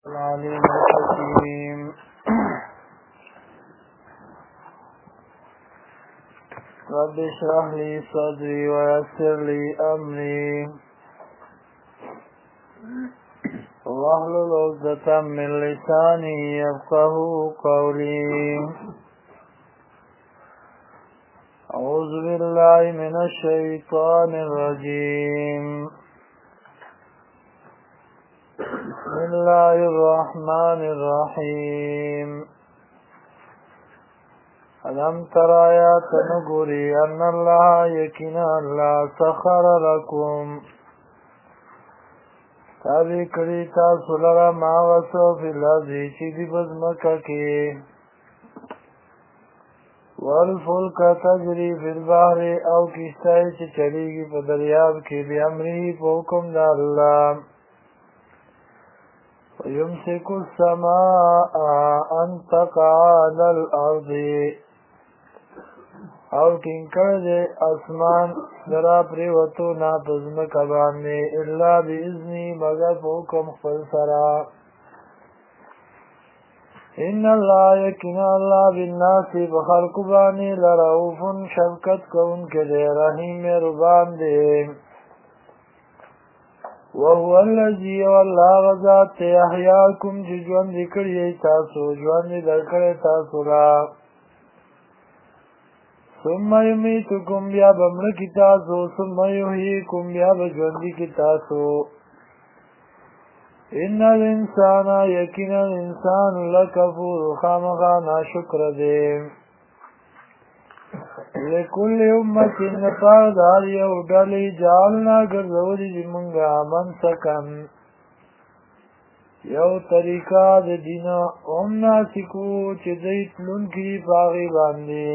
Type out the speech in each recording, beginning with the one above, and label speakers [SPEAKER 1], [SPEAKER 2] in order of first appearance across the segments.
[SPEAKER 1] العليم الحكيم رب اشرح لي صدري ويسر لي أمري واحلل عقدة من لساني يفقهوا قولي أعوذ بالله من الشيطان الرجيم بسم الله الرحمن الرحيم ألم تر آيات نقولي أن الله يكن الله سخر لكم تابع کړي تاسو لره ما وسو فی الارض چې دی بزمکه کې والفلک تجری فی البحر او کشتۍ چې چلیږي په دریاب کې بأمره په حکم د الله ويمسك السماء أن تقع على الأرض او ټینګر دې اسمان درا پریوتو نا پزمکه باندې الا باذنی مگر په حکم خپل سره ان الله یقینا الله بالناس بخلق باندې لرؤوف شفقت کوونکی دی رحیم مهربان دی وهو الذي والله غزات احیاکم چې ژوند کړی تاسو ژوند درکړی تاسو را ثم يميتكم بیا بمړه کی تاسو ثم يحييكم بیا بژوند کی تاسو ان الانسان یقینا الانسان لکفور خامخا ناشکر دی لكل امة نفار دار یو ډلې جعلنا ګرځولې دي مونږه منسکن یو طریقه د دین هم ناسکو چې دوی تلونکي باغې باندې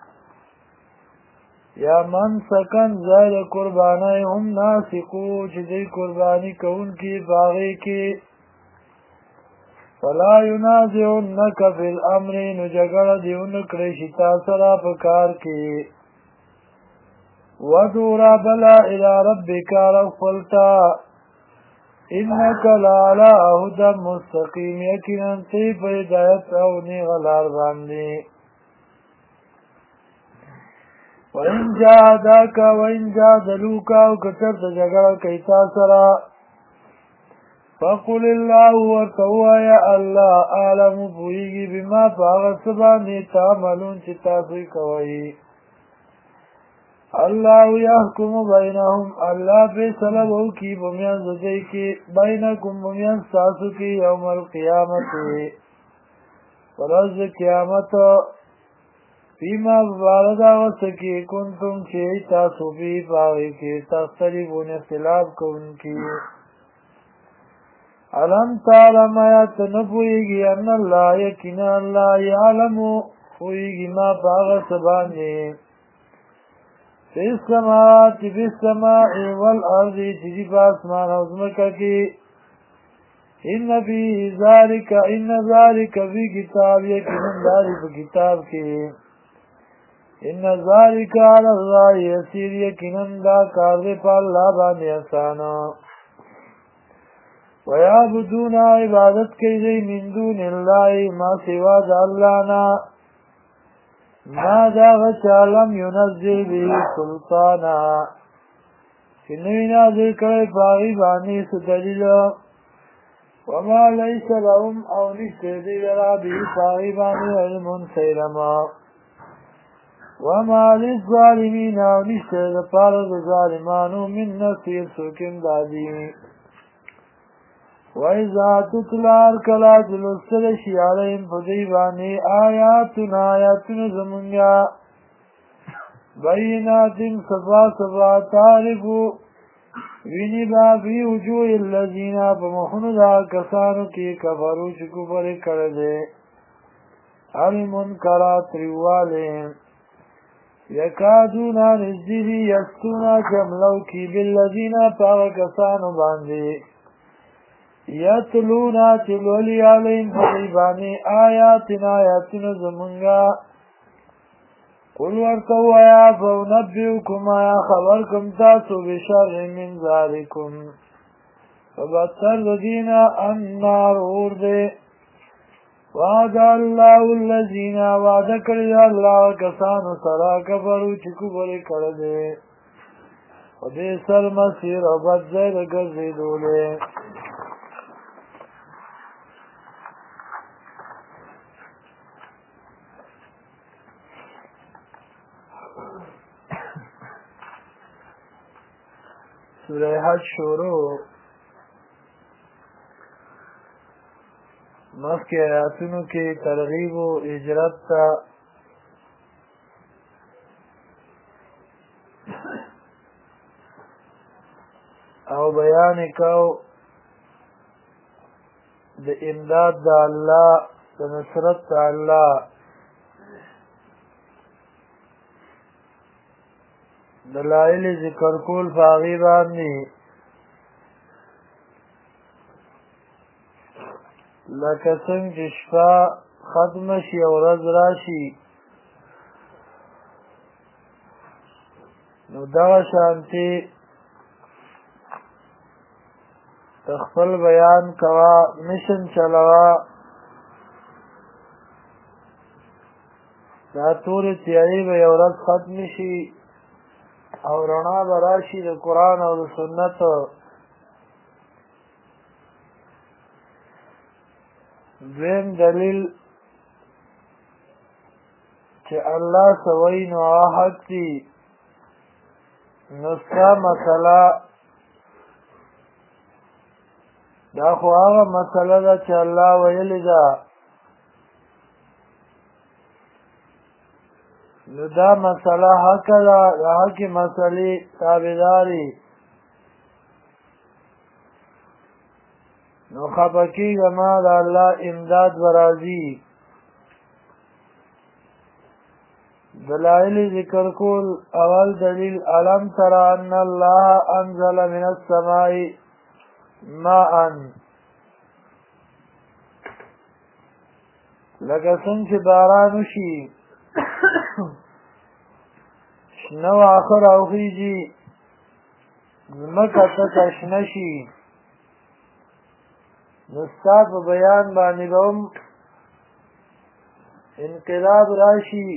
[SPEAKER 1] یا منسکن ځای د قربانۍ هم ناسکو چې دوی قرباني کوونکي باغې کې فلا ينازعنك في الامر نو جګړه دیونه کړی شي تاسو را په کار کې ودورا بلا الى ربك رفلتا انك لعلى هدى مستقيم یقینا تی په هدایت او نیغلار باندې وان جاداك وان جادلوك او کتر د جګړه کوي تاسو را فقل الله ورتوایا الله عالم بوئیگی بما فاغسبانی تعملون چی تاسوی کوئی اللہ یحکم بینهم اللہ فیصلہ بہو کی بمیان زدئی کی بینکم بمیان ساسو کی یوم القیامت فرز قیامت فیما بباردا وسکی کنتم چی تاسو بی پاگی کی تختلفون اختلاف کن کی علم تعلم آیات نپوئیگی ان اللہ یقینا اللہ یعلمو پوئیگی ما پاغس باندی فی السماوات فی السماع والارض چیزی پاسمان اوزمکا کی ان ذالک فی کتاب یقینا داری پا کتاب کی ان ذالک علی اللہ یسیر یقینا دا کار پا اللہ باندی آسانا ويعبدون عبادت كيدي من دون الله ما سوى الله ما داغت لم ينزل به سلطانا كنوي نازل كوي باغي باني سدليل وما ليس لهم او نشتدي لرا به باغي باني علم سيرما وما للظالمين او نشتدي فارغ ظالمان من نصير سوكم دادين وَإِذَا تُتْلَى الْكَلَاتُ لُسْتَلَشِي عَلَيْهِمْ فَدِيبَانِي آيَاتُنَا زَمُنْيَا بَيِّنَاتٍ صَفَا تَعْرِفُ وِنِبَا فِي وُجُوهِ الَّذِينَ فَمُحْنُ ذَا كَسَانُ كِي كَفَرُوا چِ کفر کردے الْمُنْكَرَاتِ رِوَالِهِمْ يَكَادُونَ نِزْدِهِ يَسْتُونَ جَمْلَوْ كِي بِالَّذِينَ پَاغَ کَسَانُ باندے یتلونا چلولی علیم فضیبانی آیاتنا آیاتنا زمانگا قل ورطو آیا فونبیوکم آیا خبرکم تاسو بشر من ذالکم فبتر دینا النار اور دے وعد اللہ الذین وعد کړی الله کسانو سره کفرو چې کفر کړی وبئس المصير او بد ځای د ګرځېدو دی سورہ حج شروع مخکې آیاتونو کې ترغیب و هجرت ته او بیان کو د امداد د الله د نصرت د الله دلائل ذکر کول فاغی باندې لکه څنګه چې شپه ختمه شي او ورځ راشي نو دغه شانتي خپل بیان کوا مشن چلوا دا تورې تیارې به یو ورځ ختم شي او رڼا به راشي د قرآن او د سنت دویم دلیل چې الله څه وایي نو هغه حق دي نو ستا مسله دا خو هغه مسله ده چې الله ویلې ده نو دا مسله حق ده د حقې مسلې تابعداري نو خفه کېږه ما د الله امداد به راځي دلائل ذکر کول اول دلیل الم تر ان الله انزل من السماء ماء لکه څنګه چې باران وشي شنه واښه راوخیږي ځمکه تکه شنه شي نو ستا په بیان باندې به هم انقلاب راشي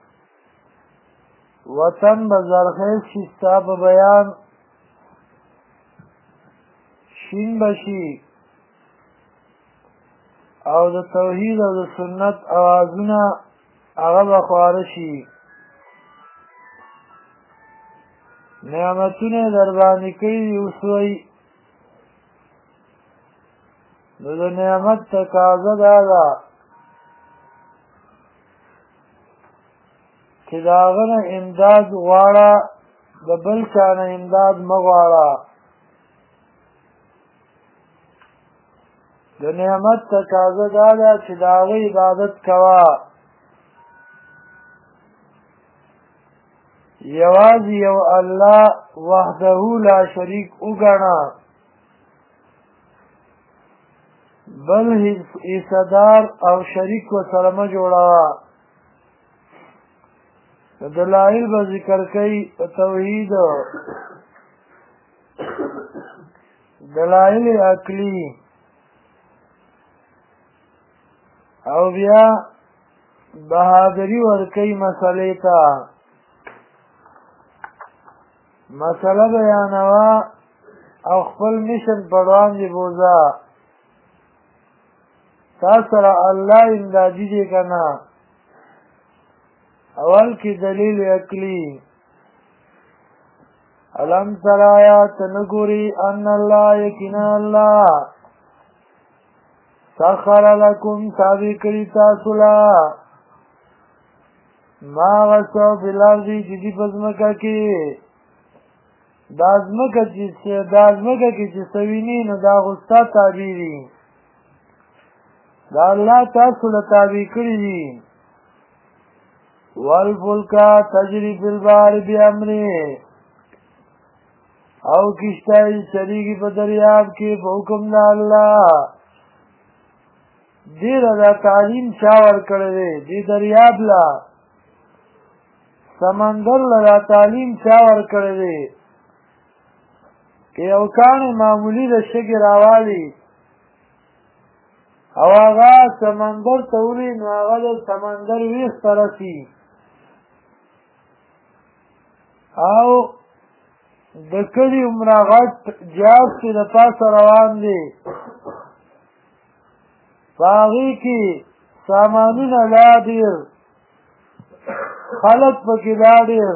[SPEAKER 1] وطن به زرخیز شي ستا په بیان شین به شي او د توحید او د سنت اوازونه هغه به خواره شي نعمتونه در باندې کړي اوس وایي نو د نعمت تقاضا دا ده چې د هغه نه امداد غواړه د بل چا نه امداد مه غواړه د نعمت تقاضا دا ده چې د هغه عبادت کوه یوازې یو الله وحده لا شریک وګڼه بل حصدار او شریک ورسره مه جوړوه دلائل به ذکر کوي په توحید دلائل عقلی او بیا بهادری ورکوي مسئلې ته مسئله بیانوه او خپل مشن په وړاندې بوځه تا سره الله امدادي دی که نه اول کې دلیل عقلی الم تر آیات نګوري ان الله یقینا الله سخر لکم تابع کړي تاسو له ما غسو بلارضی چې دي په ځمکه کې دا ځمکه کې چې سویني نو دا خو ستا تابع دي دا الله تاسو له تابع کړي دي والفلکا تجری فی البحر بامره او کشتۍ چلیږي په دریاب کې په حکم د الله ډېره دا تعلیم چا ورکړی دی دې دریاب له سمندر له دا تعلیم چا ورکړی دی که یو کاڼی معمولي د شګې راوالي او هغه سمندر ته وړي نو هغه د سمندر ویښ ته رسي او د کلي عمره غټ جهاز چې د پاسه روان دی په هغې کې سامانونه لا ډېر خلک پکې لا ډېر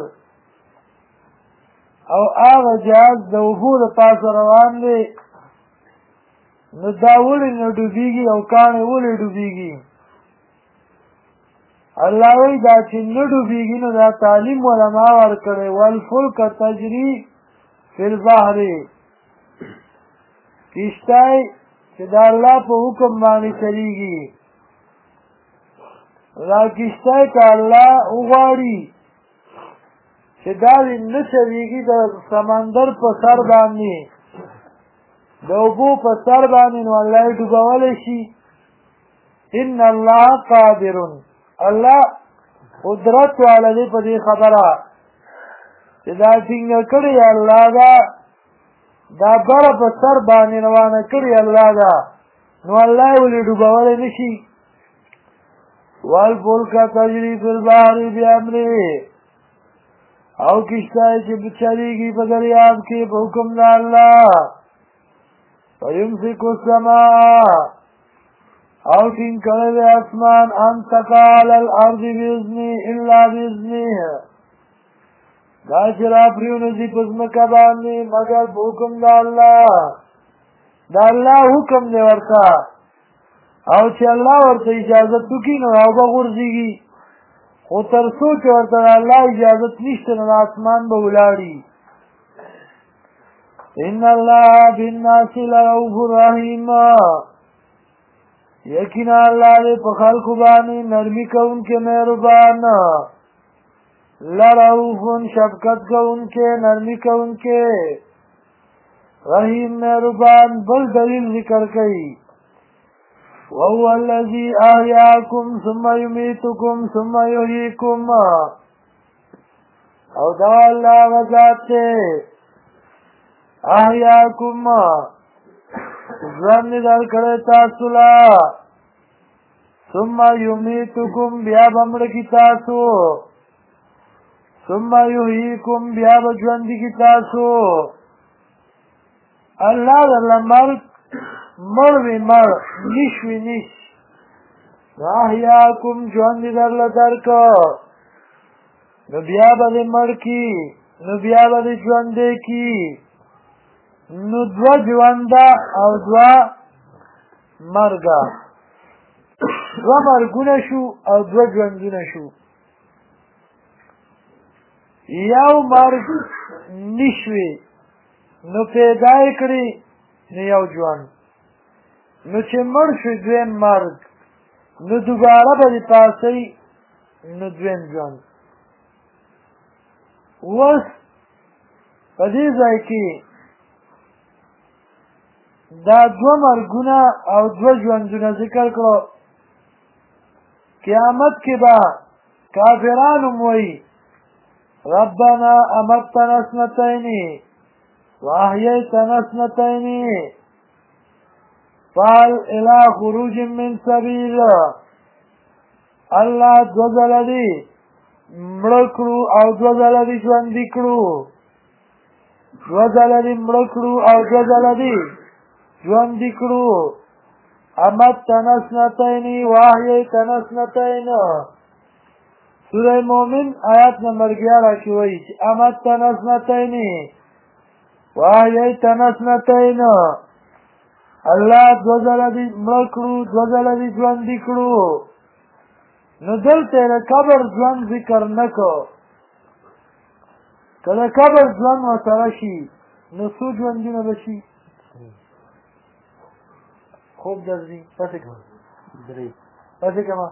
[SPEAKER 1] او هغه جهاز د اوبو د پاسه روان دی نو دا ولې نه ډوبېږي او کاڼی ولې ډوبېږي الله وایي دا چې نه ډوبېږي نو دا تعلیم علما ورکړی والفلک تجري فی البحر کشتی چې د الله په حکم باندې چلیږي دا کشتی که الله وغواړي چې دا نه چلیږي د سمندر په سر باندې د اوبو په سر باندې نو الله یې ډوبولی شي ان الله قادر الله قدرت والا دی په دې خبره چې دا ټینګه کړې الله دا بره په سر باندې روانه کړې الله ده نو الله یې ولې ډوبولی نه شي والفلک تجري فی البحر بامره او کشتی چې چلیږي په دریاب کې په حکم د الله ويمسك السماء او ټینګ کړی دی اسمان ان تقع علی الارض باذنه الا باذنه دا چې راپرېونځي په ځمکه باندې مګر په حکم د الله د الله حکم دی ورته او چې الله ورته اجازت وکړي نو اوبه غورځېږي خو تر څو چې ورته د الله اجازت نشته نو اسمان به ولاړي ان الله بالناس لرؤوف رحیم یقینا الله دې په خلکو باندې نرمي کوونکی مهربان لرؤوف شفقت کوونکی نرمي کوونکی رحیم مهربان بل دلیل ذکر کوي وهو الذي احياكم ثم يميتكم ثم يحييكم او دا الله غزاد ته احیاکم ژوند در کړی تاسو لا ثم یمیتکم بیا به مړه کي تاسو ثم یحییکم بیا به ژوندي کي تاسو الله درله مرګ مړ وي مړ نیش وي نیش احیاکم ژوند درله درکړ نو بیا به دې مړ کي نو بیا به دې ژوندی کي نو دوه ژونده او دوه مرګه دوه مرګونه شو او دوه ژوندونه شو یو مرګ نشوي نو پیدا یې کړي نو یو ژوند نو چې مړ شو دویم مرګ نو دوباره به دې پاسئ نو دویم ژوند اوس په دې ځای کې دا دوه مرګونه او دوه ژوندونه ذکر کړو قیامت کې به کافران هم وایي ربنا امتنا اثنتین واحییتنا اثنتین فهل الی خروج من سبیل الله دوه ځله دې مړه کړو او دوه ځله دې ژوندي کړو دوه ځله دې مړه کړو او دوه ځله دې ژوندي کړو امتنا اثنتین واحییتنا اثنتین سوره مومن آیات نمبر 11 کې وایي چې امتنا اثنتین واحییتنا اثنتین الله دوه ځله دې مړه کړو دوه ځله دې ژوندي کړو نو دلته د قبر ژوند ذکر نه کو که د قبر ژوند ورسره شي نو څو ژوندونه به شي خوب درځي پسې کړه پسې کړه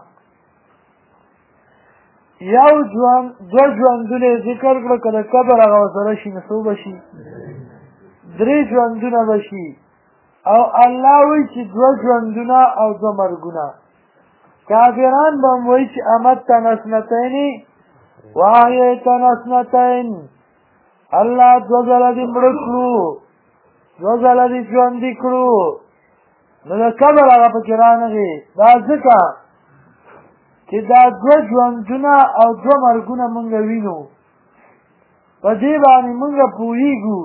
[SPEAKER 1] یو ژوند دوه ژوندونه ذکر کړه که د قبر هغه ورسره شي نو څو به شي درې ژوندونه به شي او الله وایي چې دوه ژوندونه او دوه مرګونه کافران به هم وایي چې امتنا اثنتین واحییتنا اثنتین الله دوه ځله دې مړه کړو دوه ځله دې ژوندي کړو نو د قبر هغه پکې رانغی دا ځکه چې دا دوه ژوندونه او دوه مرګونه مونږ وینو په دې باندې مونږ پوهېږو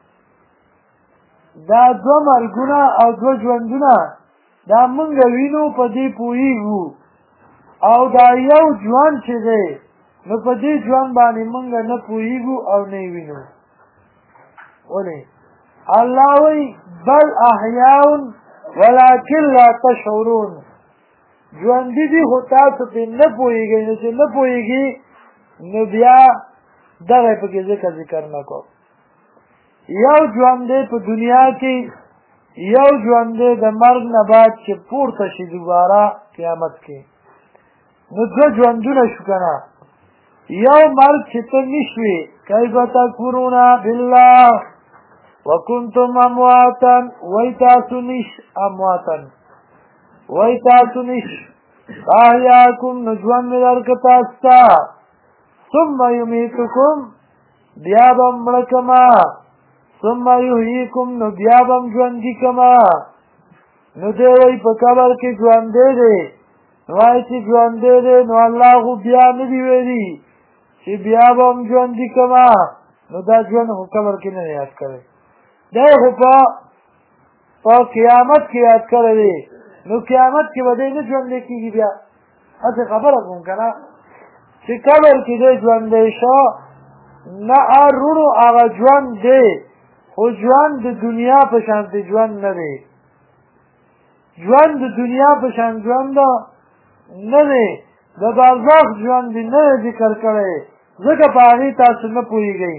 [SPEAKER 1] دا دوه مرګونه او دوه ژوندونه دا مونږ وینو په دې پوهېږو او دا یو ژوند چې دی نو په دې ژوند باندې مونږ نه پوهېږو او نه یې وینو ولې الله وایي بل احیاء ولکن لا تشعرون ژوندي دي خو تاسو پرې نه پوهېږئ نو چې نه پوهېږي نو بیا دغه پکې ذکر نه کو یو ژوند دی په دنیا کې یو ژوند دی د مرګ نه بعد چې پورته شي دوباره قیامت کې نو دوه ژوندونه شو که نه یو مرګ چې ته نشوې کیف تکفرون بالله وکنتم امواتا وای تاسو نش امواتا وای تاسو نش احیاکم نو ژوند مې درکړه تاسو ته ثم یمیتکم بیا به مړه کما ثم یحییکم نو بیا به م ژوندي کما نو دی وایي په قبر کې ژوندی دی نو وایي چې ژوندی دی نو الله خو بیا نه دي ویلي چې بیا به م ژوندي کما نو دا ژوند خو قبر کې نه یاد کړی دی خو په قیامت کې یاد کړی دی نو قیامت کې به دی نه ژوندی کېږي بیا هسې خبره کوم که نه چې قبر کې دی ژوندی شو نه رونو هغه ژوند دی خو ژوند د دنیا په شانتې ژوند نه دی ژوند د دنیا په شان ژوند نه دی د برزخ ژوند دی نه دی ذکر کړی ځکه په هغې تاسو نه پوهېږئ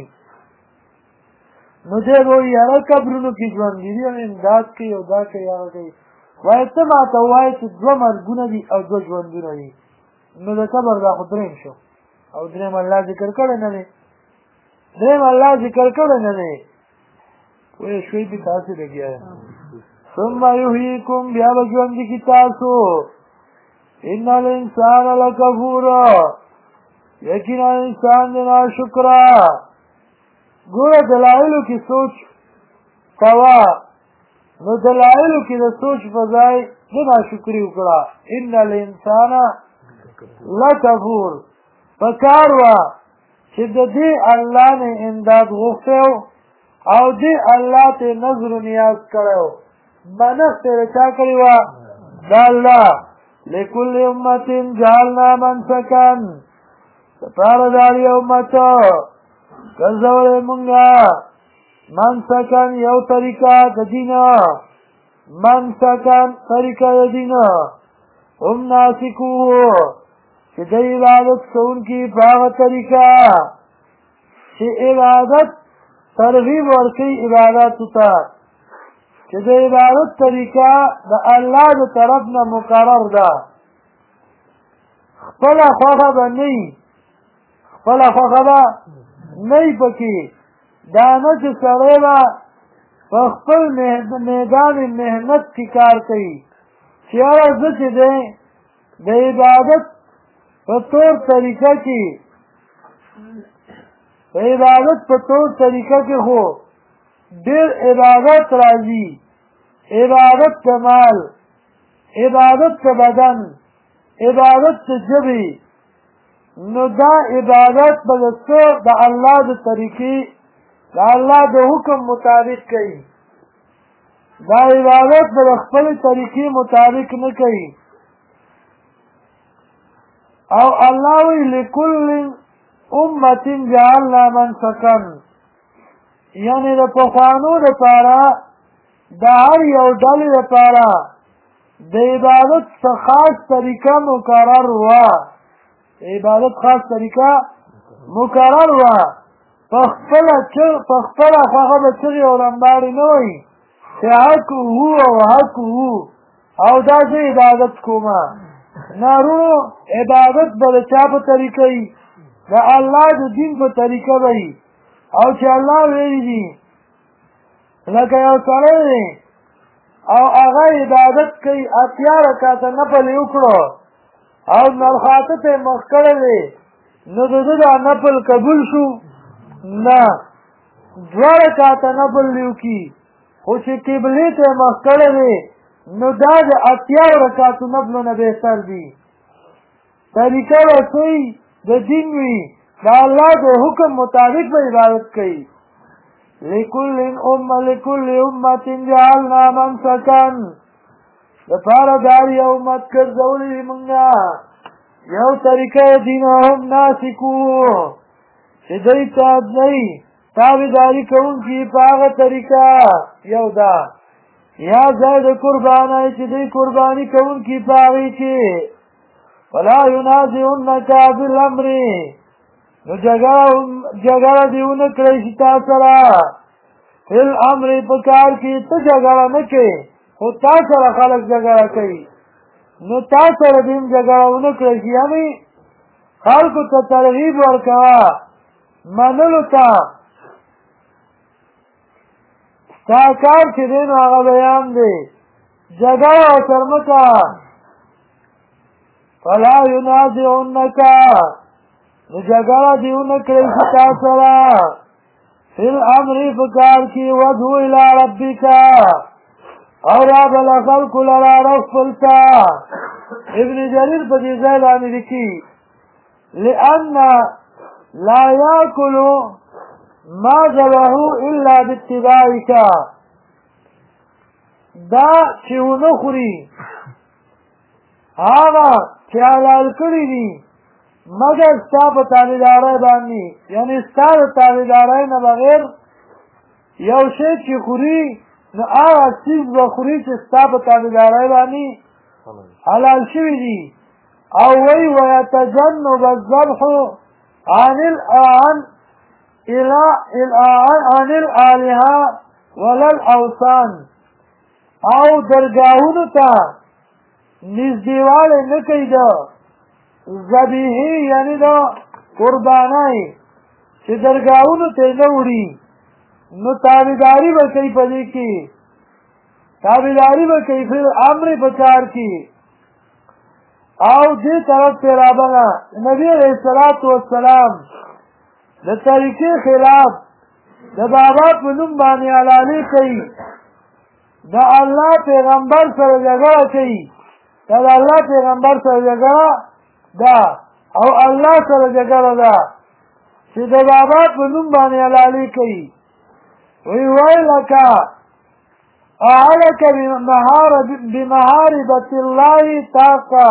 [SPEAKER 1] نو دی به وایي یاره قبرونو کې ژوند دي او امداد کوي او دا کوي هغه کوي وایي ته ما ته ووایې چې دوه مرګونه دي او دوه ژوندونه دي نو د قبر دا خو درېیم شو او درېیم الله ذکر کړی نه دی درېیم الله ذکر کړی نه دی پوه شوئ پې تاسې لګیا یم ثم یحییکم بیا به ژوندي کي تاسو ان الانسان لکفور یقینا انسان دی ناشکره ګوره دلایلو کې سوچ کوه نو دلایلو کې د سوچ په ځای د ناشکري وکړه ان الانسان لکفور پکار وه چې د دې الله نه امداد غوښتی او دې الله ته نظر و نیاز کړی و منښت یې چا کړې وه د الله لکل امت جعلنا منسکا دپاره د هر یو امت ګرځولی مونږه منسکن یو طریقه د دینه منسکن طریقه د دینه هم ناسکوه چې د عبادت کوونکي په هغه طریقه چې عبادت ترغیب ورکوي عباداتو ته چې د عبادت طریقه د الله د طرف نه مقرر ده خپله خوښه به نه وي خپله خوښه به نه وي پکې دا نه چې سړی به په خپل میدان محنت کې کار کوي چې یاره زه چې دی د عبادت په طور طریقه کې د عبادت په طور طریقه کې خو ډېر عبادت راځي عبادت د مال عبادت د بدن عبادت د ژبې نو دا عبادت به د څه د الله د طریقې د الله د حکم مطابق کوي دا عبادت به د خپلې طریقې مطابق نه کوي او الله وی لکل امت جعلنا منسکا یعنی د پخوانو دپاره د هر یو ډلې دپاره د عبادت څه خاص طریقه مقرر وه د عبادت خاص طریقه مقرر وه په خپله خوښه به چغې او لمباړې نه وایي چې حق هو او حق هو او دا زه عبادت کومه نارونو عبادت به د چا په طریقه وي د الله د دین په طریقه به وي او چې الله ویلي دي لکه یو سړی دی او هغه عبادت کوي اتیا رکعته نفل یې وکړو او نلخاته ته یې مخ کړی دی نو د ده دا نفل قبول شو نه دوه رکعته نفل دې وکړي خو چې قبلې ته مخ کړی دی نو دا د 80 رکعاتو نفلو نه بهتر دي طریقه به صحیح د دین وي د الله د حکم مطابق به عبادت کوي لكل أمة جعلنا منسكا لپاره د هر یو امت ګرځولي دي مونږه یو طریقه دین هم ناسکو چې دوی تابعداري کوونکي په هغه طریقه یو ده یا ځای د قربانۍ چې دوی قرباني کوونکي په هغې کې ولا ينازعنك في الامر نو جګړه دې ونه کړی شي تا سره فی الامر په کار کې ته جګړه نه کوې خو تا سره خلک جګړه کوي نو تا سره دې هم جګړه ونه کړی شي یعنې خلکو ته ترغیب ورکوه منلو ته ستا کار چې دی نو هغه بیان دی جګړه ورسره مه کوه فلا ينازعنك نو جګړه دې ونه کړی شي تا سره فی الامر په کار کې وادعو الی ربک او رابل خلقو لرا رب خپلته ابن جریر په دې ځای باندې لیکي لأن لا یاکل ما ذبحوا الا باتباعک دا چې ونه خوري هغه چې حلال کړي دي مگر ستا په تابعدارۍ باندې یعنې ستا د تابعدارۍ نه بغیر یو شی چې خوري نو هغه څیز به خوري چې ستا په تابعدارۍ باندې حلال شوي دي او وی ویتجنب الذبح عن الآلهة ولا الأوثان او درګاهونو ته نږدېوالی نه کوي ده ذبیحې یعنې د قربانۍ چې درګاهونو ته نه وړي نو تابعداري به کوي په دې کې تابعداري به کوي فی الامر په کار کې او دې طرف ته رابغه نبي علیه الصلاة والسلام د طریقې خلاف د بابا په نوم باندې حلالي کوي د الله پیغمبر سره جګړه کوي دا د الله پیغمبر سره جګړه ده او الله سره جګړه ده چې د بابا په نوم باندې حلالي کوي ویلک اعلک بمحاربة الله طاقه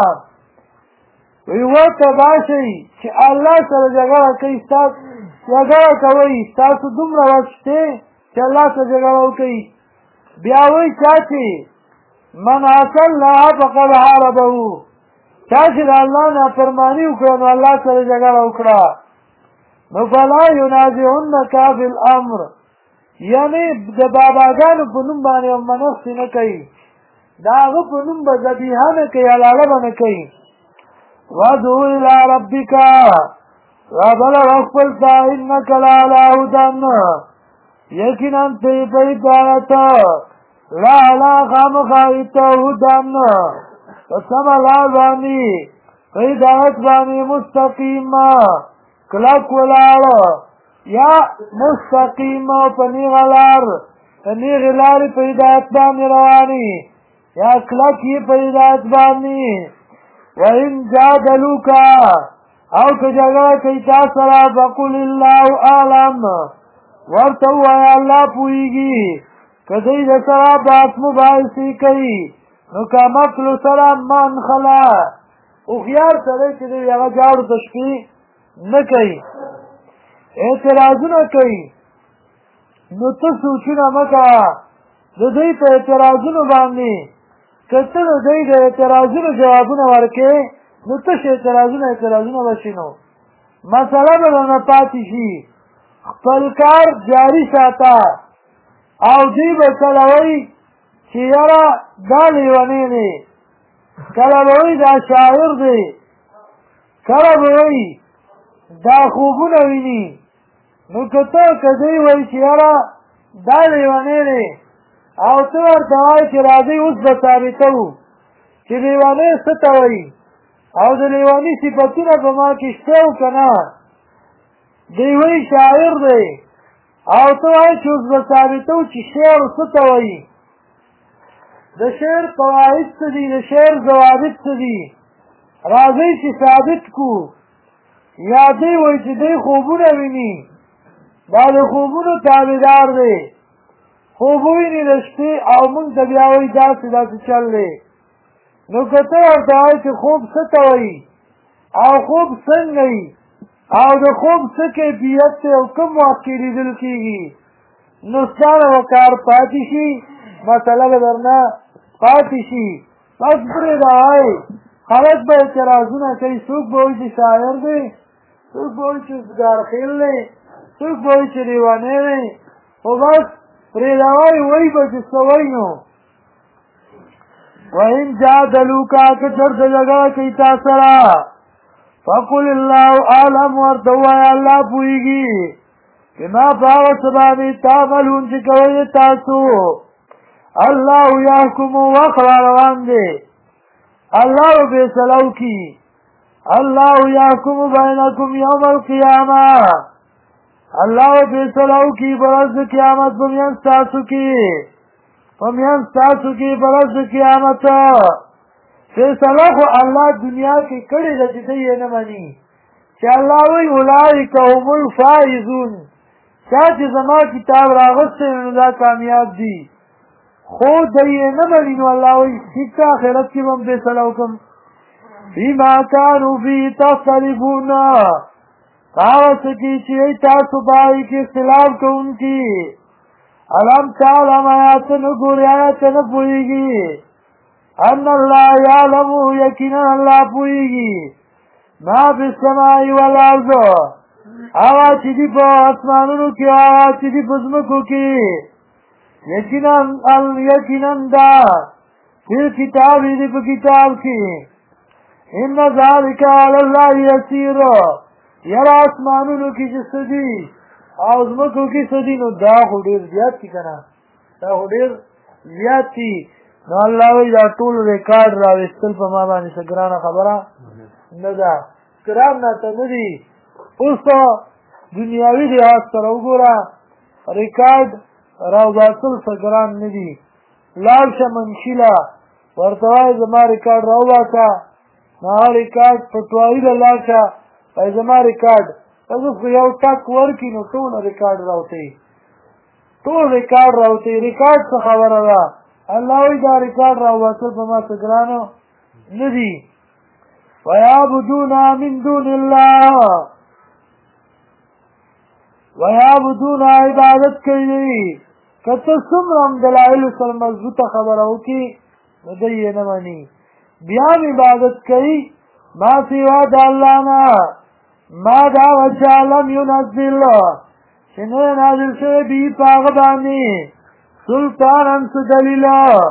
[SPEAKER 1] ورته دا شي چې الله سره جګړه کوي ستاسو جګړه کوئ ستاسو دومره وخت شته چې الله سره جګړه وکړئ بیا وایي چا چې من عصى الله فقد حاربه چا چې د الله نافرماني وکړه نو الله سره جګړه وکړه نو فلا ينازعنك في الامر یعنې د باباګانو په نوم باندې منښتې نه کوي د هغه په نوم به ذبیحه نه کوي حلاله به نه کوي وادعو الى ربک رابله وخپلته انک لعلی هدی یقینا ته په هدایت لا خامخا ته هدی په سمه لار باندې په هدایت باندې مستقیم کلک ولاړ یا مستقیم په نیغه لار په نیغې لارې په هدایت باندې رواني یا کلک یې په هدایت باندې وَإِنْ جَادَلُوكَ او که جګړه کوي تا سره فقل الله اعلم ورته ووایه الله پوهېږي که دوی د سره بحث مباحثې کوي نو کمقلو سره من خلا هوښیار سړی چې دی هغه جاړو تشبیه نه کوي اعتراضونه کوي نو ته سوچونه مه کوه د دوی په اعتراضونو باندې که ته د دوی د اعتراضونو جوابونه ورکړې نو تش اعتراضونه وشي نو مسله به درنه پاتې شي خپل کار جاري ساته او دوی به کله وایي چې یاره دا لیونی دی کله به وایي دا شاعر دی کله به وایي دا خوبونه ویني نو که دوی وایي چې یاره دا لیونی دی او ته ورته وایې چې راځئ اوس به ثابتوو چې لیونی څه ته وایي او د لیواني صفتونه په ما کې شته او که نه دوی وایي شاعر دی او ته وایې چې اوس به ثابتو چې شعر څه ته وایي د شعر قواعد څه دي د شعر ضوابط څه دي راځئ چې ثابت کړو یا دی وایي چې دی خوبونه ویني دا د خوبونو تابعدار دی خوب ویني د شپې او موږ ته بیا وایي داسې داسې چل دی نو که ته ورته وایې چې خوب څه ته وایي او خوب څنګه وي او د خوب څه کیفیت دی او کوم وخت کې لیدل کېږي نو ستا نه به کار پاتې شي مسله به درنه پاتې شي بس پرېږده وایي خلک به اعتراضونه کوي څوک به وایي چې شاعر دی څوک به وایي چې ګارخیل دی څوک به وایي چې لیونی دی خو بس پرېږده وایي وایي به چې څه وایي نو وإن جادلوك که چرته جګړه کوي تا سره فقل الله اعلم ورته ووایه الله پوهېږي بما په هغه څه باندې تعملون چې کوئ تاسو الله یحکم وخت را روان دی الله به فیصله وکړي الله یحکم بینکم یوم القیامه الله به فیصله وکړي په ورځ د قیامت په منځ تاسو کې په منځ تاسو کې په ورځ د قیامت فیصله خو الله دنیا کې کړې ده چې دی یې نه مني چې الله وایي اولئک هم الفائزون چا چې زما کتاب راغستی نو دا کامیاب دي خو دی یې نه مني نو الله وایي ټیک ده آخرت کې به هم فیصله وکړم فیما کانوا فیه تختلفون هغه څه کې چې تاسو په هغې کې اختلاف کوونکي علم تعلم آیات نه ګورې آیات نه پوهېږي ان الله یعلم یقینا الله پوهېږي ما فی السماء والارض هغه چې دي په اسمانونو کې هغه چې دي په ځمکو کې یقینا دا فی کتاب دي په کتاب کې ان ذلک علی الله یسیر یاره اسمانونو کې چې څه دي او ځمکو کې څه دي نو دا خو ډېر زیات دي که نه دا خو ډېر زیات دي نو الله وایي دا ټول ریکارډ راویستل په ما باندې څه ګرانه خبره نه ده ګران راته نه دي اوس دنیاوي لحاظ سره وګوره ریکارډ راوباسل څه ګران نه دي لاړ شه منشیله ورته وایي زما ریکارډ راوباسه نو هغه ریکارډ پټوایي له لاړ شه وایي زما ریکارډ تاسو خو یو ټک ورکړي نو ټول ریکارډ راوتئ ټول ریکارډ راوتئ ریکارډ څه خبره ده الله وایي دا ریکارډ راوباسل په ما څه ګرانه نه دي ویعبدون من دون الله ویعبدون عبادت کوي که ته څومره هم دلایلو سره مضبوطه خبره وکړي نو دی یې نه مني بیا هم عبادت کوي ما سوا د الله نه ما دا وجه لم ينزل چې نه نازل شوی بي په هغه باندې سلطانا څه دلیل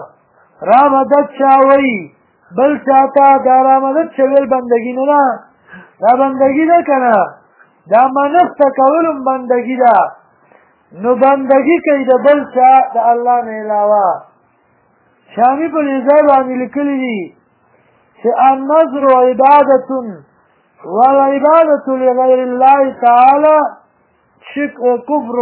[SPEAKER 1] رامدد چا وایي بل چاته دا رامدد شویل بندګي نه ده دا بندګي ده که نه دا منښته کول هم بندګي ده نو بندګي کوي د بل چا د الله نه علاوه شامي په دې ځای باندې لیکلي دي چې النظر عبادة والعبادة لغير الله تعالى شرك وكفر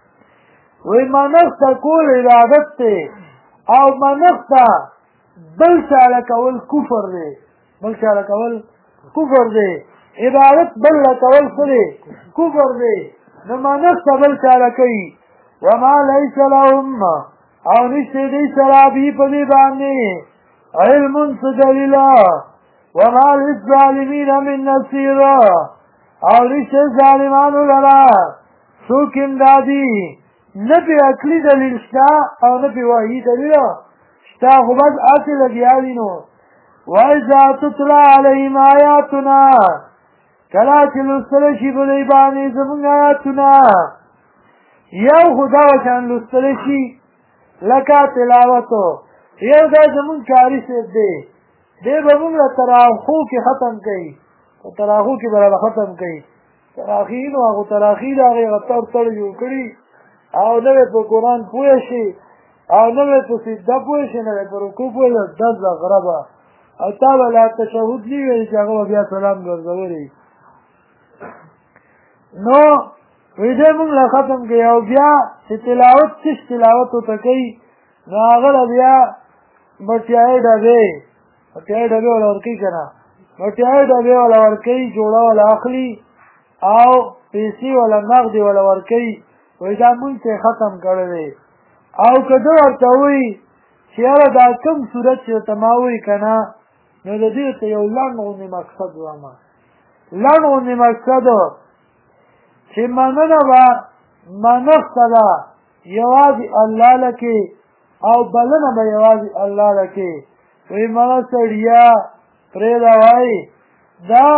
[SPEAKER 1] وی منښته کول عبادت دی او منښته بل چاله کول کفر دی بل چاله کول کفر دی عبادت بل کول څه دی کفر دی نو منښته بل چاله کوي وما لیس لهم او نشته دی سره بي په دې باندې علم څه دلیل وما للظالمین من نصیر او نشته ظالمانو لره څوک امدادي نه پې عقلي دلیل شته او نه پې وحي دلیل شته خو بس هسې لګیا دي نو وإذا تتلى عليهم آیاتنا کله چې لوستلی شي په دوی باندې زموږ آیاتونه یو خو دغه شان لوستلی شي لکه تلاوتو یو دا زموږ کاري صاحب دی دی به موږ له تراخو کې ختم کوي په تراخو کې به راله ختم کوي تراخي نو هغو تراخي د هغې هغه تړ جوړ کړي او نه به په قرآن پوه شي او نه به په سجده پوه شي نه به په رکوع پوه شي دا زغره به او تا به لا تشهد نه ویلي چې هغه به بیا سلام ګرځولی نو وی دې موږ له ختم کړي او بیا چې تلاوت څه تلاوت ورته کوي نو هغه بیا مټیای ډبې ولا ورکوي که نه مټیای ډبې ولا ورکوي جوړه ولا اخلي او پیسې ولا نغدې ولا ورکوي وایي دا مونځ ته ختم کړی دی او که ده ورته وایي چې یاره دا کوم صورت چې ورته ما وایي که نه نو د دې ورته یو لنډ غوندې مقصد وایم لنډ غوندې مقصد چې مننه به منښته ده یوازې الله لکې او بلنه به یوازې الله لکې وایي مړه سړیا پرېږده وایي دا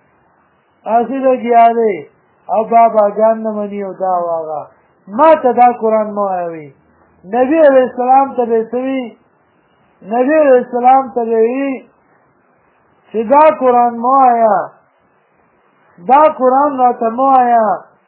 [SPEAKER 1] هسې لګیا دی او باباګان نه مني او دا واغه ما ته دا قرآن مه وایوي نبي علیه السلام ته به یې څه وي نبي علیه السلام ته به وي چې دا قرآن مه وایه دا قرآن راته مه وایه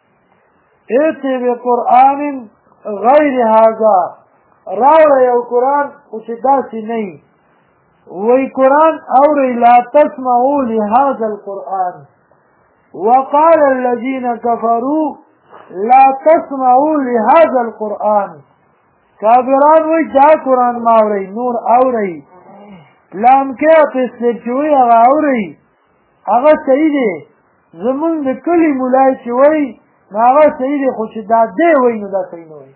[SPEAKER 1] ائتی بقرآن غیر هذا راوړه یو قرآن خو چې داسې نه وي وی قرآن اورئ لا تسمعوا لهذا القرآن وقال الذين كفروا لا تسمعوا لهذا القرآن کافران وی دا قرآن ما اورئ نور اورئ لامکه تسلیب چې وی هغه اورئ هغه صحیح دی زمونږ د کلي ملای چې وی نو هغه صحیح دی خو چې دا دی وی نو دا صحیح نه وی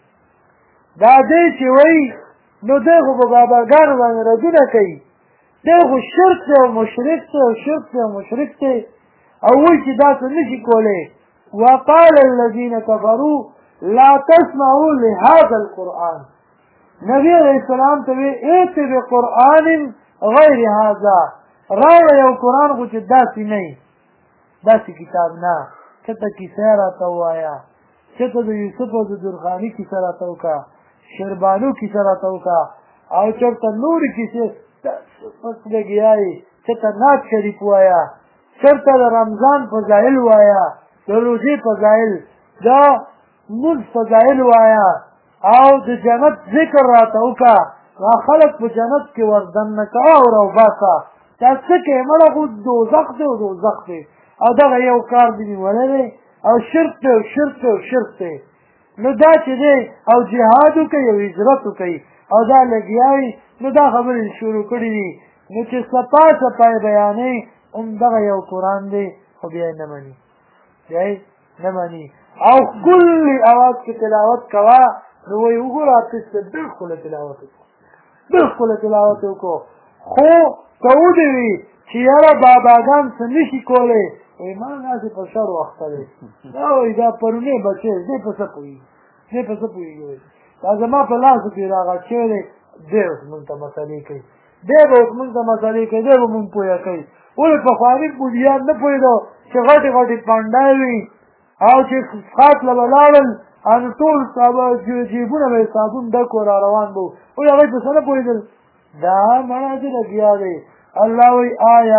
[SPEAKER 1] دا دی چې وی نو دی خو په باباګانو باندې ردونه کوي دی خو شرک دی او مشرک دی او شرک دی او مشرک دی او وی چې دا څه نشي کولی وقال الذين كفروا لا تسمعوا لهذا القرآن نبی علیہ السلام ته وی ائت بقرآن غیر هذا راوړه یو قرآن خو چې داسې نه وي داسې کتاب نه چېرته کیسه راته ووایه چېرته د یوسف او د درخاني کیسه راته وکړه شیربانو کیسه راته وکړه او چېرته نورې کیسې پس لګیا یې چېرته نعت شریف ووایه چېرته د رمضان فضایل ووایه د روژې فضایل د مونځ فضایل ووایه او د جنت ذکر راته وکړه دا خلک په جنت کې وردننه کوه او راوباسه دا څه کوې مړه خو دوزخ دی او دوزخ دی او دغه یو کار دې نیولی دی او شرک دی او شرک دی او شرک دی نو دا چې دی او جهاد وکوي او هجرت وکوي او دا لګیا وي نو دا خبرې شروع کړي دي نو چې څپا څپا یې بیانوي همدغه یو قرآن دی خو بیا یې نه مني بیا یې نه مني او ښکلي اواز کې تلاوت کوه نو وایي وګوره اخیسته ډېر ښکلی تلاوت وکړو ډېر ښکلی تلاوت وکړو خو که ودې چې یاره باباګان څه نشي کولی وایي ما داسې په شر وخته دی دا وایي دا پرونی بچی دی په څه پوهېږي دی په څه پوهېږي دا زما په لاسو کې راغږ شوی دی دی اوس مونږ ته مسلې کوي دی به اوس مونږ ته مسلې کوي دی به مونږ پوهه کوي ولې پخواني مودیان نه پوهېدو چې غټې غټې پانډای وي او چې خاط له به لاړل او ټول جیبونه به یې صابون ډک و را روان به ولې هغوی په څه نه پوهېدل دا مړه چې لګیا دی الله وی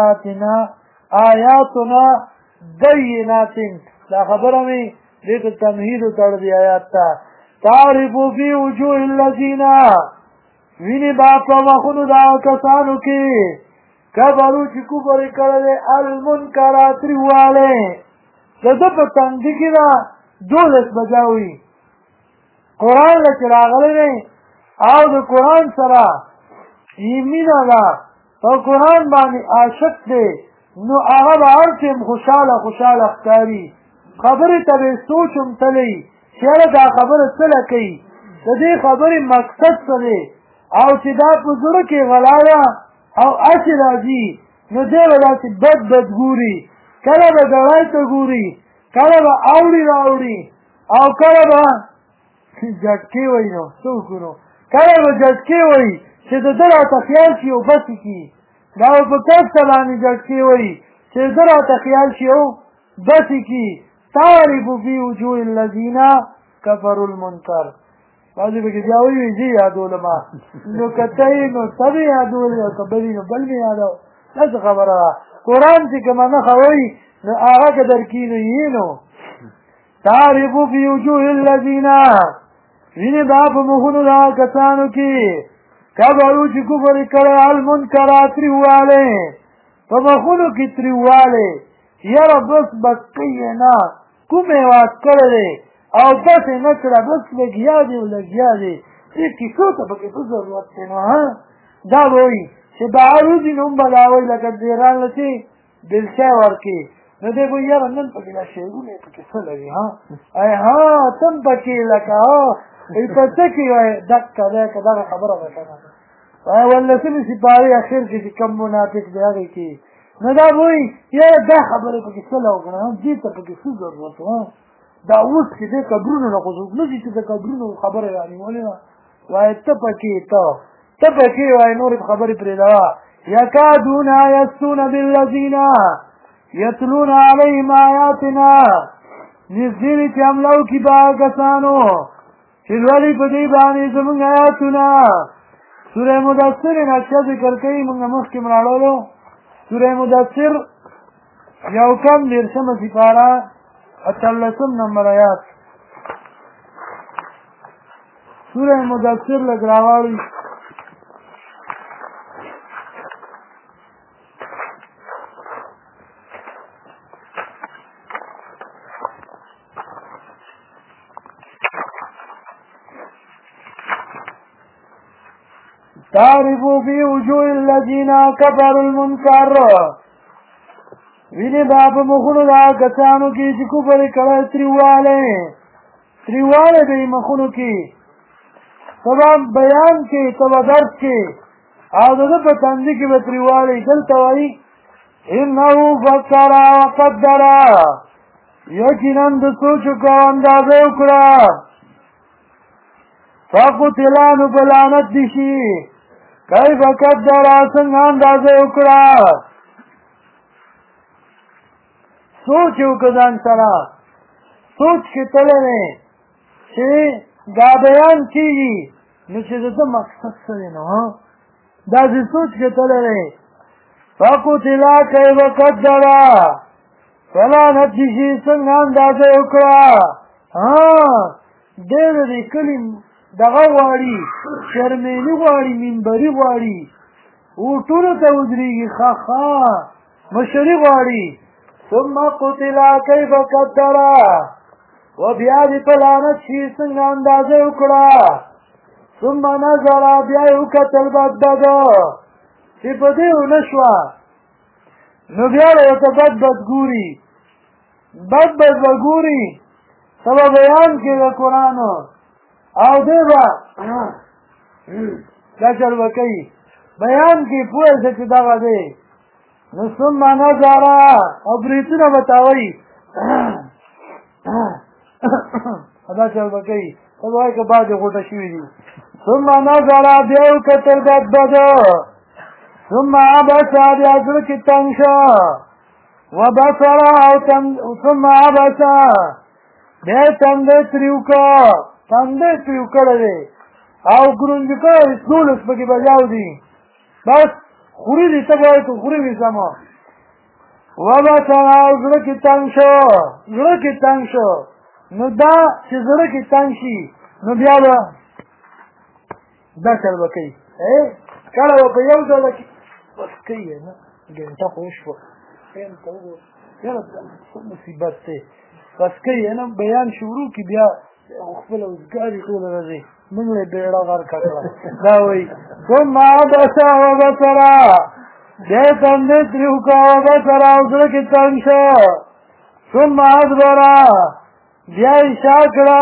[SPEAKER 1] آیاتنا بینات دا خبره مې دې ته تمهید وتړ دی آیات ته تعرف فی وجوه الذین وینې با په مخونو د هغه کسانو کې کفرو چې کفر یې کړی دی المنکرات تریوالی د ده په تندي کې ده 12 بجه وي قرآن له چې راغلی دی او د قرآن سره یې مینه ده په قرآن باندې عاشق دی نو هغه به هر ټیم خوشحاله خوشحاله ښکاري خبرې ته به یې سوچ هم تلی چې یاره دا خبره څه له کوي د دې خبرې مقصد څه دی او چې دا په زړه کې غلا ده او هسې راځي نو دی به داسې بد بد ګوري کله به ګړی ته ګوري کله به اوړي راوړي او کله به جټکې وایي نو څه وکړو کله به جټکې وایي چې د ده راته خیال شي او بسې کړي دا به په کسته باندې جټکې وایي چې د ده راته خیال شي او بسې کړي تعرف فی وجوه الذین کفروا المنکر بعضې پکې بیا وایي زه یادولم نو که ته یې نو ته به یادولې او که بل نو بل مې یادو داسې خبره ده قرآن چې کومه نښه وایي نو هغه که درکړي نو یې نو تعرف فی وجوه الذین وینې دا په مخونو د هغه کسانو کې کفرو چې کفر یې کړی المنکرات تریوالی په مخونو کې تریوالی یاره بس بس کوي نه کوم هېواد کړی دی او داسې نه کړه بس لګیا دی او لګیا دی دې کیسو ته پکې څه ضرورت دی نو دا به وایي چې د عروضي نوم به دا وایي لکه دیران له چې دلچا ورکړي نو دی به یاره نن پکې دا شعرونه یې پکې څه لري تم پکې لکه په څه کې وایي دقه دی که دغه خبره ده که نه ولسمې سپارې اخر کې چې کم منافق دی هغې کې نو دا به وایي یاره دا خبرې پکې څه له وکړه دې ته پکې څه ضرورت و دا اوس چې دی قبرونو نه خو څوک نه شي چې د قبرونو خبره رانیولې وه وایي ته پکې وایي نورې خبرې پرېږدوه یکادون یسطون بالذین یتلون علیهم آیاتنا نږدې دی چې حمله وکړي په هغه کسانو چې لولي په دوی باندې زموږ آیاتونه سوره مدثر نقشه ذکر کوي موږ مخکې مراړولو سوره مدثر یو کم دیرشمه سپاره 18 نمبر آیات سوره مدثر لږ راواړئ تعرف في وجوه الذين كفروا المنكر وینه با په مخونو دا کسانو کې چې کفر کړه تریواله دې مخونو کې سبب بیان کې سبب درس کې او د په تندې کې به تریواله دلته وایي انه فکر وقدر یقینا د سوچ کو اندازه وکړه فقتلانو بلانت دشي کیف قدر څنګه اندازه وکړه سوچ وکړه ځان سره سوچ کې تللی چې دا بیان کېږي نو چې د ده مقصد څه دی نو داسې سوچ کې تللی فقتل کیف قدر فلانت دشي څنګه اندازه وکړه ډېر دې کلي دغه غواړي شرمېني غواړي منبري غواړي اوټونو ته ودرېږي مشري غواړي ثم قتل کیف قدر و بیا دې په لعنت شي څنګه اندازه وکړه ثم نظر بیا یې وکتل بد چې په دې ونه شوه نو بیا به ورته بد ګوري به ګوري سبا بیان کې د قرآن او دی به دا چل به کوي بیان کې پوه شه چې دغه دی نو ثم نظر او بریتونه به تاوي دا چل به کوي ته به وایي که بعضې غوټه شوي دي ثم نظر بیا یې وکتل بد ثم عبس بیا زړه کې تنګ شه وبصر ثم عبس بیا تندی تریو کړی دی او ګرونج کړی 12 پکې بجاو دي بس خوري دي ته وایي که خوري وي سمه وبصر او زړه کې تنګ شو نو دا چې زړه کې تنګ شي نو بیا به دا چل به کوي کله به په یو ډول کې بس کوي نه ګنټه خو وشوه یاره څه مصیبت دی بس کوي نه بیان شروع کړي بیا خپله وزګاري ټوله راځي موږ له بیړه غرقه کړه دا وایي ثم عبس وبصر بیا یې تندی تریو کړه وبصر او زړه کې تنګ شو ثم ادبر بیا یې شا کړه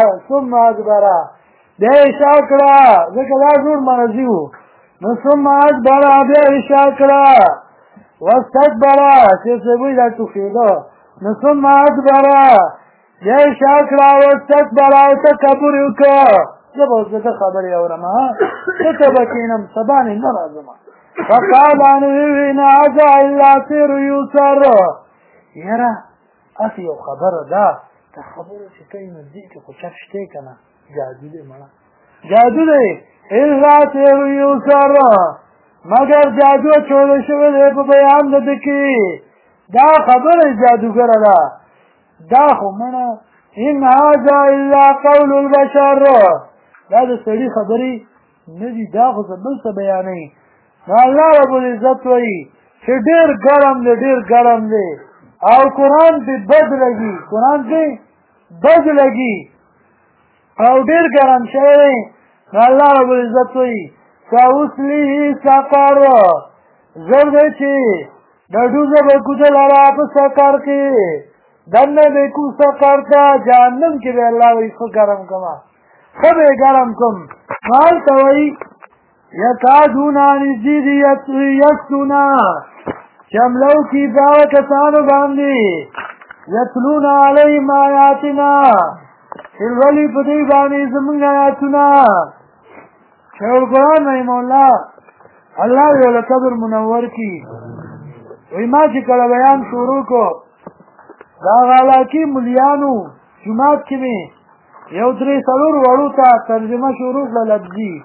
[SPEAKER 1] ځکه دا ټول مرضي و نو ثم ادبر بیا یې شا کړه واستكبر چې سبوی دا ټوخېده نو ثم ادبر بیا یې شا کړه واستكبر او تکبر یې وکړه زه به اوس د ده خبرې اورم دلته به کښېنم سبا نه راځم فقال ان ویوي نه هذا الا سحر یوسر یاره هسې یو خبره ده دا خبره چې کوي نو دې کې خو چپ شتی که نه جادو دی مړه جادو دی الا سحر یوسر مگر جادو اچولی شوی دی په بیان د ده کې دا خبره جادوګره ده دا خو مړه ان هذا الا قول البشر دا د سړي خبرې نه دي دا خو څه بل څه بیانوي نو الله رب العزت وایي چې ډېر ګرم دی او قرآن پې بد لګي قرآن پې بد لګي او ډېر ګرم شوی الله رب العزت وایي سأصلیه سقر زر دی چې ډډوزه به کوزه لره په سقر کې دننه به کو سقر ته جهنم کې به الله وایي ښه ګرم کړه ښه به ګرم کړم هلته وایي یکادون نږدې دي یسطون چملو کې په هغه کسانو باندې یتلون علیهم آیاتنا چې لولي په دوی باندې زموږ آیاتونه شیخ القرآن رحمه الله الله یې له قبر منور کي وایي ما چې کله بیان شروع کو دا غلاکي ملیانو جومات کې مې یو درې څلور وړو ته ترجمه شروع کړه لفظي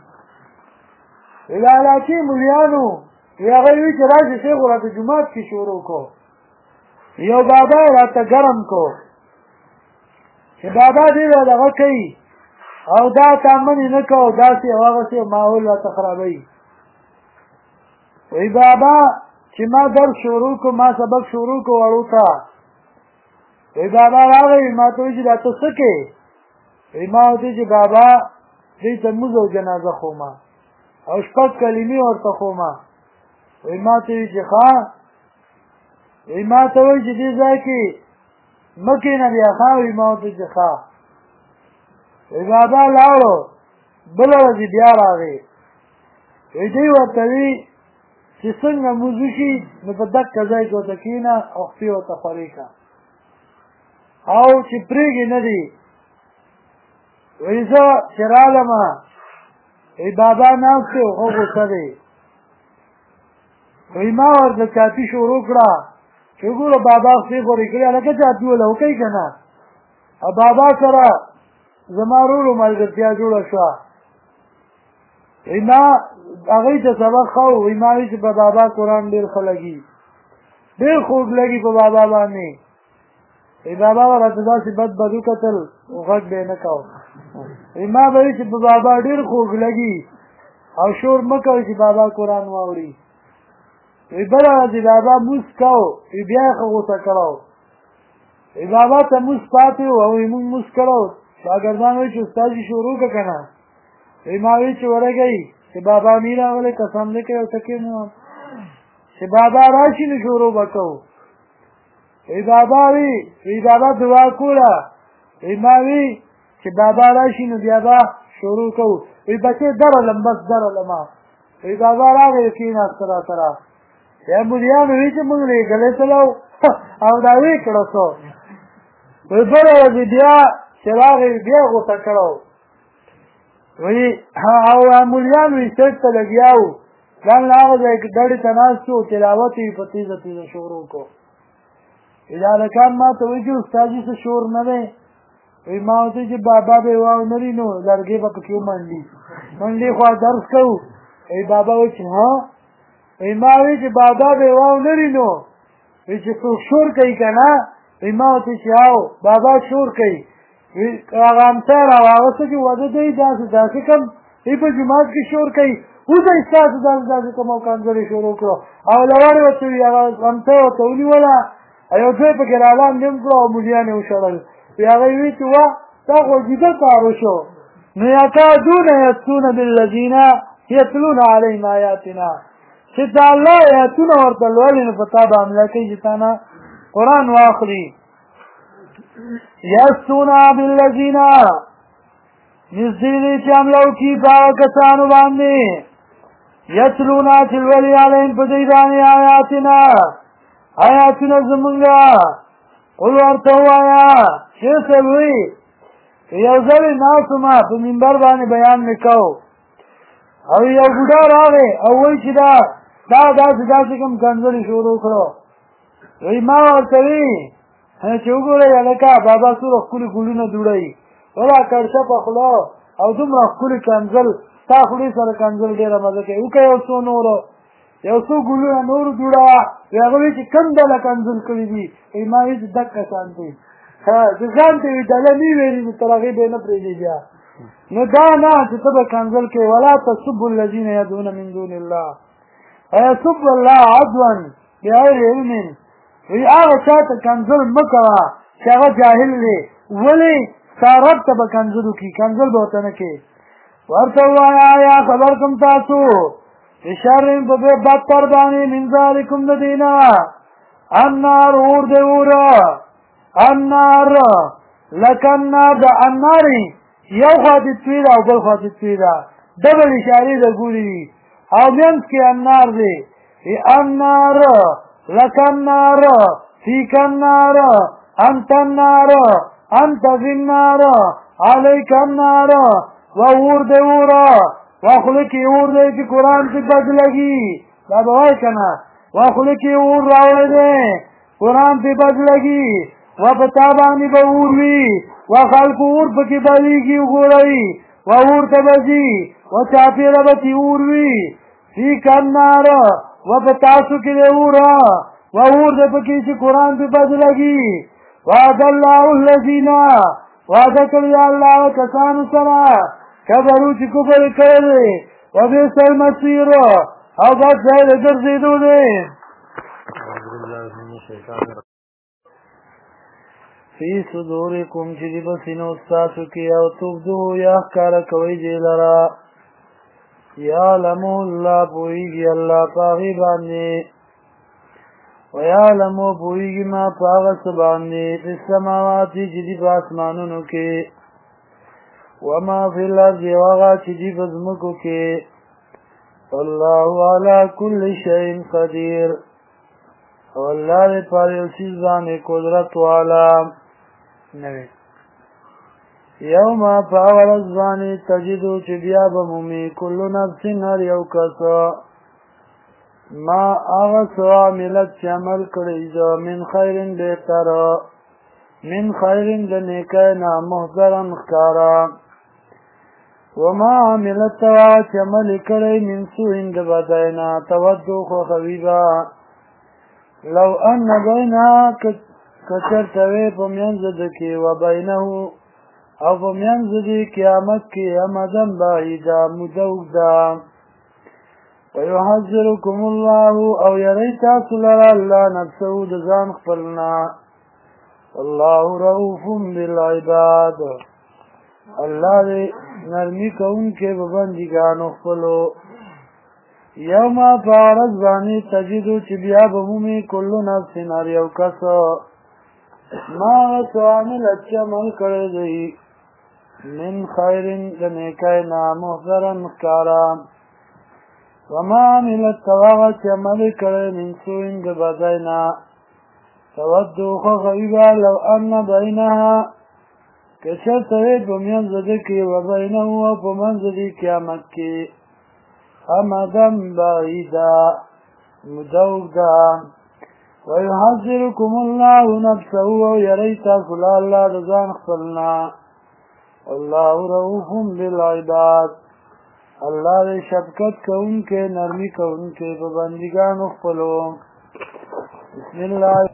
[SPEAKER 1] غلاکي ملیانو هغه وایي چې راشي شیخ راته جومات کې شروع کو یو بابا راته ګرم کو چې بابا دې دغه کوي او دا تامنې نه کوو داسې او هغسې ماحول راته خرابوي وایي بابا چې ما درس شروع کو ما سبق شروع کو وړو ته وایي بابا راغی ما ته وایي چې دا ته څه کوې وایي ما ورته چې بابا دوی ته لمونځ او جنازه خوما او شپږ کلمې ورته خوما وایي ما ته وایي چې ښه وایي ما ته وایي چې دې ځای کې مه کښېنه بیا ښه وایي ما ورته چې ښه وایي بابا لاړو بله ورځې بیا راغی وایي دوی ورته وي چې څنګه لمونځ وشي نو په دقه ځای کې ورته کښېنه او خپې ورته خولې کړه او چې پرېږي نه دي وایي زه چې رالمه وایي بابا ناست دی خو غوسه دی وایي ما ورته چاپي شروع کړه چې وګوره بابا خپې خورې کړې هلکه چاپي وله وکوي که نه او بابا سره زما ورورو ملګرتیا جوړه شوه وایي ما هغوی ته سبق ښه وایي ما وایي چې په بابا قرآن ډېر ښه لګي ډېر خوږ لګي په بابا باندې وایي بابا به راته داسې بد بد وکتل غږ به یې نه کو وایي ما به وایي چې په بابا ډېر خوږ لګي او شور مه کوئ چې بابا قرآن واوري وایي بله ورځې بابا مونځ کو وایي بیا یې ښه غوسه کړی وایي بابا ته مونځ پاتې و او وایي مونږ مونځ کړی شاګردان وایي چې استاد یې شروع کړه که نه وایي ما وایي چې ورګئ چې بابا نه راغلی قسم دې کوي او ټکې نه وم چې بابا راشي نو شروع به کوو وایي بابا وایي بابا دعا کوله وایي ما وایي چې بابا راشي نو بیا به شروع کوو وایي بچې درلم بس درلم وایي بابا راغی کېناسته را سره یا ملیانو وایي چې موږ لېږلی تلو او دا ویې کړه څو وایي بله ورځې بیا چې راغی بیا غوسه کړی وایي او ملیان وایي سیټ ته لګیا وو ځان له هغه ځای کې ډډې ته ناست وو تلاوت یې په تیزه تیزه شروع کړو وایي دا هلکان ما ته وایي چې استادجي څه شور نه دی وایي ما ورته چې بابا به یې واونري نو لرګې به پکې ومنډي منډې خوا درس کوو وایي بابا وایي چې ها وایي ما وایي چې بابا به یې واونري نو وایي چې څوک شور کوي که نه وایي ما ورته چې او بابا شور کوي هغه همسایه راواغه څه چې واده دی داسې کم ای په جومات کې شور کوي وځئ ستاسو داسې کوم او کنځلې شروع کړو او لوړې ورته وي هغه همسایه ورته ونیوله یو ځای پکې رالاندې هم کړو او ملیان یې وشړل وي هغه یې وایي چې وا دا خو عجیبه کار وشو نو یکادون یسطون بالذین یتلون علیهم آیاتنا چې د الله آیاتونه ورته لولي نو په تا به حمله کوي چې تا نه قرآن واخلي یسطون بالذین نږدې دی چې حمله وکړي په هغه کسانو باندې یتلون چې لولي علیهم په دوی باندې آیاتنا آیاتونه زمونږه قل ورته ووایه شیخ صاحب وایي یو ځل ناست وم په منبر باندې بیان مې کو او یو بوډا راغی او وایي چې دا داسې کوم کنځلې شروع کړو وایي ما ورته وایي چې وګورئ هلکه بابا څومره ښکلي ګلونه دوړوي ولا کړشه په خوله او دومره ښکلي کنځل ستا خولې سره کنځل ډېره مزه کوي وکړه یو څو نورو یو څو ګلونه نورو دوړوه وایي هغه وایي چې کوم ډله کنځل کړي دي وایي ما وایي چې دقه شان دی چې ځان ته وي ډله نه ویلي نو تر هغې به یې نه پرېږدي بیا نو دا نه چې ته به کنځل کوې ولا تسبوا الذین یدعون من دون الله ویسب الله عدوا بغیر علم وی هغه چا ته کنځل مه کوه چې هغه جاهل دی ولې ستا رب ته به کنځل وکړي کنځل به ورته نه کوې ورته ووایه یا خبر کوم تاسو بشر په بدتر باندې من ذلکم د دې نه النار اور د اوره النار لکه النار د النارې یو خوا دې توی ده او بل خوا دې توی ده ډبل اشارې د ګوري دي او منځ کې النار دی النار لکه النار فیک النار انت النار انت فی النار علیک النار و اور دې اوره واخله کې اور دی چې قرآن کې بد لګي دا به وایي که نه واخله کې اور راوړی دی قرآن پې بد لګي و په تا باندې به اور وي و خلکو اور پکې بلیږي وګورئ و اور ته به ځي و چاپېره به تې اور وي فیک النار و په تاسو کې دی اوره و اور دی پکې چې قرآن پې بد لګي وعد الله الذین وعده کړی الله کسانو سره کبرو چې کفر کړی دی وبئس المصیر او بد ځای د ګرځېدو دی فی صدورکم چې دې په سینو ستاسو کې او تبدوه یا ښکاره کوئ دې لره یعلمو الله پوهېږي الله په هغې باندې ویعلمو پوهېږي ما په هغه څه باندې فی السماوات چې دي په اسمانونو کې وما فی الارض او هغه چې دي په ځمکو کې والله علی کل شیء قدیر او الله دې په هر یو څیز باندې قدرت والا نوی یوم په هغه ورځ باندې تجدو چې بیا به مومي کل نفس هر یو کس ما هغه څه عملت چې عمل کړی ده من خیر بهتر من خیر د نیکۍ نه محضرا ښکاره وما عملت هغه چې عمل کړی من سوء د بدۍ نه تودو خوښوي به لو ان بینها کچرته وی په منځ د کې و بینه او په منځ د قیامت کې امدن بعیده موده اوږده ویحذرکم الله او یری تاسو لره الله نفسه د ځان خپل نه الله رؤوف بالعباد الله دې نرمي کوونکی په بندګانو خپلو یوم په ورځ باندې تجدو چې بیا به مومي کل نفس هر یو کس ما هغه څه عملت چې عمل کړی دی من خیر د نیکۍ نه محضرا ښکاره وما عملت هغه چې عمل کړی من سوء د بدۍ نه تودو خوښوي به لو ان بینها که چېرته وی په منځ د کې و بینه او په منځ د قیامت کې امدن بعیدا موده اوږده ویحذرکم الله نفسه او یری تاسو له الله د ځان خپل نه الله رؤوف بالعباد الله دې شفقت کوونکی نرمي کوونکی په بندګانو خپلو بسم الله